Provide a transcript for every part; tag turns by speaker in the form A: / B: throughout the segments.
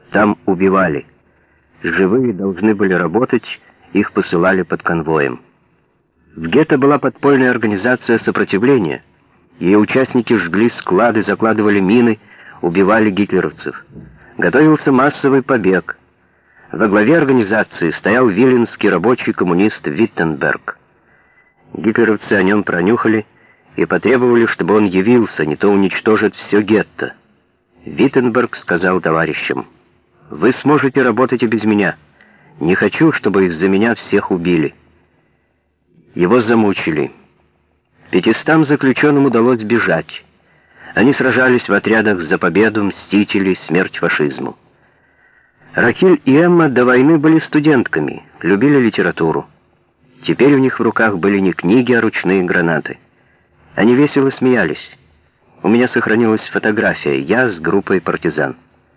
A: Там убивали. Живые должны были работать, их посылали под конвоем. В гетто была подпольная организация сопротивления. Ее участники жгли склады, закладывали мины, убивали гитлеровцев. Готовился массовый побег. Во главе организации стоял виленский рабочий коммунист Виттенберг. Гитлеровцы о нем пронюхали и потребовали, чтобы он явился, не то уничтожат все гетто. Виттенберг сказал товарищам: «Вы сможете работать и без меня. Не хочу, чтобы из-за меня всех убили». Его замучили. 500 заключенным удалось бежать. Они сражались в отрядах за победу, мстители, смерть фашизму. Рахиль и Эмма до войны были студентками, любили литературу. Теперь у них в руках были не книги, а ручные гранаты. Они весело смеялись. У меня сохранилась фотография, я с группой партизан.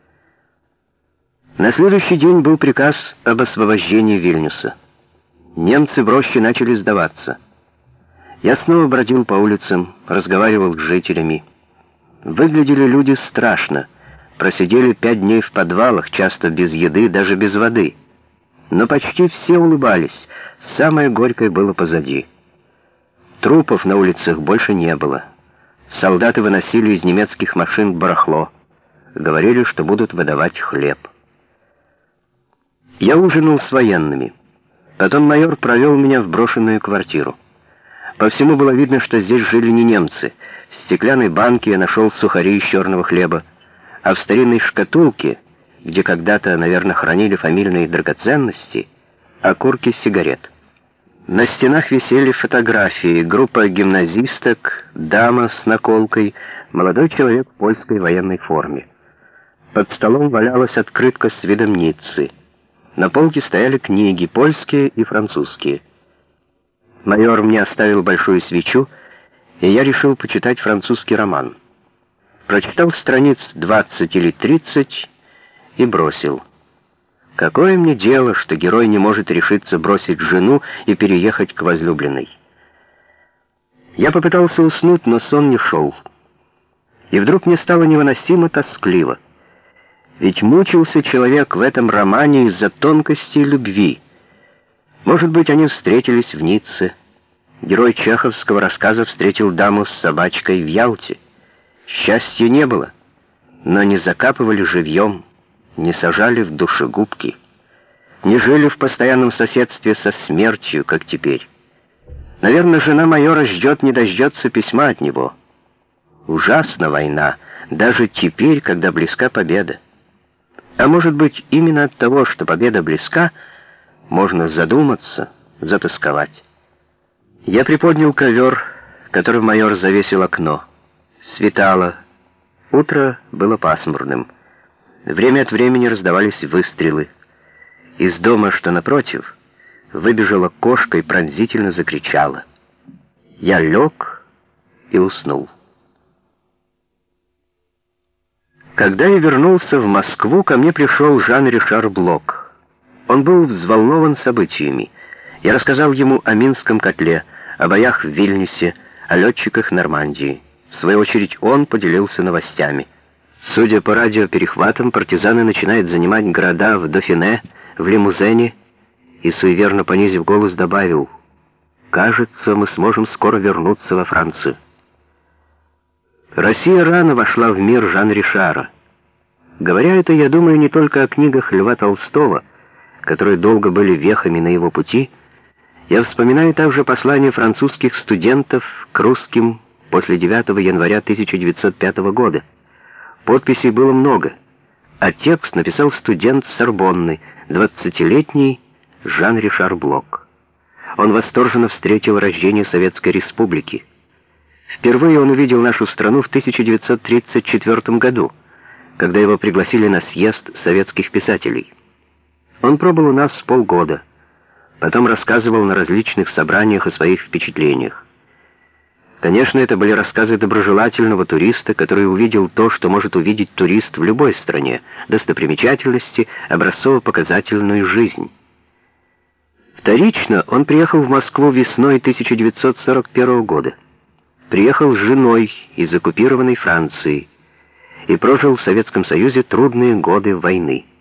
A: На следующий день был приказ об освобождении Вильнюса. Немцы в роще начали сдаваться. Я снова бродил по улицам, разговаривал с жителями. Выглядели люди страшно. Просидели 5 дней в подвалах, часто без еды, даже без воды. Но почти все улыбались. Самое горькое было позади. Трупов на улицах больше не было. Солдаты выносили из немецких машин барахло. Говорили, что будут выдавать хлеб. Я ужинал с военными. Потом майор провел меня в брошенную квартиру. По всему было видно, что здесь жили не немцы. В стеклянной банке я нашел сухари из черного хлеба, а в старинной шкатулке, где когда-то, наверное, хранили фамильные драгоценности, окурки сигарет. На стенах висели фотографии: группа гимназисток, дама с наколкой, молодой человек в польской военной форме. Под столом валялась открытка с видом Ниццы. На полке стояли книги, польские и французские. Майор мне оставил большую свечу, и я решил почитать французский роман. Прочитал страниц 20 или 30 и бросил. Какое мне дело, что герой не может решиться бросить жену и переехать к возлюбленной? Я попытался уснуть, но сон не шел. И вдруг мне стало невыносимо тоскливо. Ведь мучился человек в этом романе из-за тонкостей любви. Может быть, они встретились в Ницце. Герой чеховского рассказа встретил даму с собачкой в Ялте. Счастья не было, но не закапывали живьем, не сажали в душегубки, не жили в постоянном соседстве со смертью, как теперь. Наверное, жена майора ждет не дождется письма от него. Ужасна война, даже теперь, когда близка победа. А может быть, именно от того, что победа близка, можно задуматься, затосковать. Я приподнял ковер, которым майор завесил окно. Светало. Утро было пасмурным. Время от времени раздавались выстрелы. Из дома, что напротив, выбежала кошка и пронзительно закричала. Я лег и уснул. Когда я вернулся в Москву, ко мне пришел Жан-Ришар Блок. Он был взволнован событиями. Я рассказал ему о Минском котле, о боях в Вильнюсе, о летчиках Нормандии. В свою очередь он поделился новостями. Судя по радиоперехватам, партизаны начинают занимать города в Дофине, в Лимузене, и, суеверно понизив голос, добавил: «Кажется, мы сможем скоро вернуться во Францию». Россия рано вошла в мир Жан-Ришара. Говоря это, я думаю не только о книгах Льва Толстого, которые долго были вехами на его пути. Я вспоминаю также послания французских студентов к русским после 9 января 1905 года. Подписей было много, а текст написал студент Сорбонны, 20-летний Жан-Ришар Блок. Он восторженно встретил рождение Советской Республики. Впервые он увидел нашу страну в 1934 году, когда его пригласили на съезд советских писателей. Он пробыл у нас полгода, потом рассказывал на различных собраниях о своих впечатлениях. Конечно, это были рассказы доброжелательного туриста, который увидел то, что может увидеть турист в любой стране: достопримечательности, образцово-показательную жизнь. Вторично он приехал в Москву весной 1941 года. Приехал с женой из оккупированной Франции и прожил в Советском Союзе трудные годы войны.